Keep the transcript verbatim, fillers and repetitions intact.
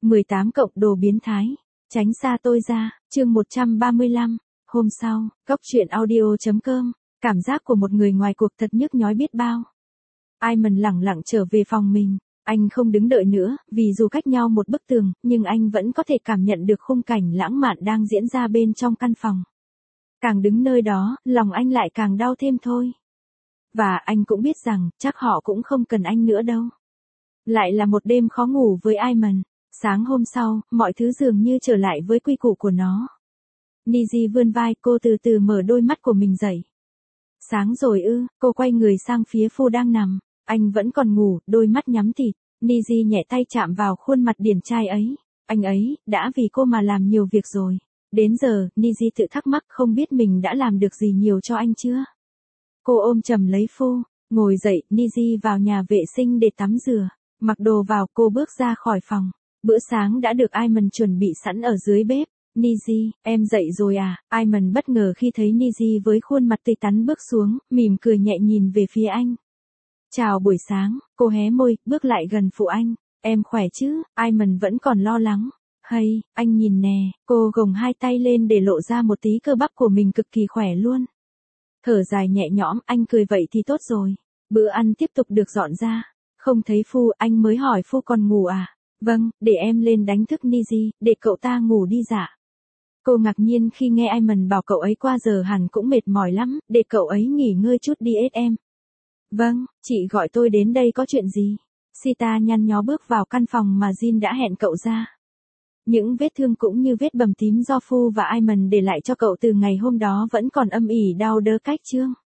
mười tám cộng đồ biến thái. Tránh xa tôi ra, chương một trăm ba mươi lăm. Hôm sau, Cốc truyện audio chấm com. Cảm giác của một người ngoài cuộc thật nhức nhói biết bao. Iman lẳng lặng trở về phòng mình. Anh không đứng đợi nữa, vì dù cách nhau một bức tường, nhưng anh vẫn có thể cảm nhận được khung cảnh lãng mạn đang diễn ra bên trong căn phòng. Càng đứng nơi đó, lòng anh lại càng đau thêm thôi. Và anh cũng biết rằng, chắc họ cũng không cần anh nữa đâu. Lại là một đêm khó ngủ với Iman. Sáng hôm sau, mọi thứ dường như trở lại với quy củ của nó. Niji vươn vai, cô từ từ mở đôi mắt của mình dậy. Sáng rồi ư, cô quay người sang phía Phu đang nằm. Anh vẫn còn ngủ, đôi mắt nhắm tịt. Niji nhẹ tay chạm vào khuôn mặt điển trai ấy. Anh ấy, đã vì cô mà làm nhiều việc rồi. Đến giờ, Niji tự thắc mắc không biết mình đã làm được gì nhiều cho anh chưa. Cô ôm chầm lấy Phu, ngồi dậy, Niji vào nhà vệ sinh để tắm rửa. Mặc đồ vào, cô bước ra khỏi phòng. Bữa sáng đã được Iman chuẩn bị sẵn ở dưới bếp. Niji, em dậy rồi à? Iman bất ngờ khi thấy Niji với khuôn mặt tươi tắn bước xuống, mỉm cười nhẹ nhìn về phía anh. Chào buổi sáng, cô hé môi, bước lại gần phụ anh. Em khỏe chứ? Iman vẫn còn lo lắng. Hay, anh nhìn nè, cô gồng hai tay lên để lộ ra một tí cơ bắp của mình cực kỳ khỏe luôn. Thở dài nhẹ nhõm, anh cười vậy thì tốt rồi. Bữa ăn tiếp tục được dọn ra. Không thấy Phu, anh mới hỏi Phu còn ngủ à? Vâng, để em lên đánh thức Niji, để cậu ta ngủ đi dạ. Cô ngạc nhiên khi nghe Iman bảo cậu ấy qua giờ hẳn cũng mệt mỏi lắm, để cậu ấy nghỉ ngơi chút đi ết em. Vâng, chị gọi tôi đến đây có chuyện gì? Sita nhăn nhó bước vào căn phòng mà Jin đã hẹn cậu ra. Những vết thương cũng như vết bầm tím do Phu và Iman để lại cho cậu từ ngày hôm đó vẫn còn âm ỉ đau đớn cách chương.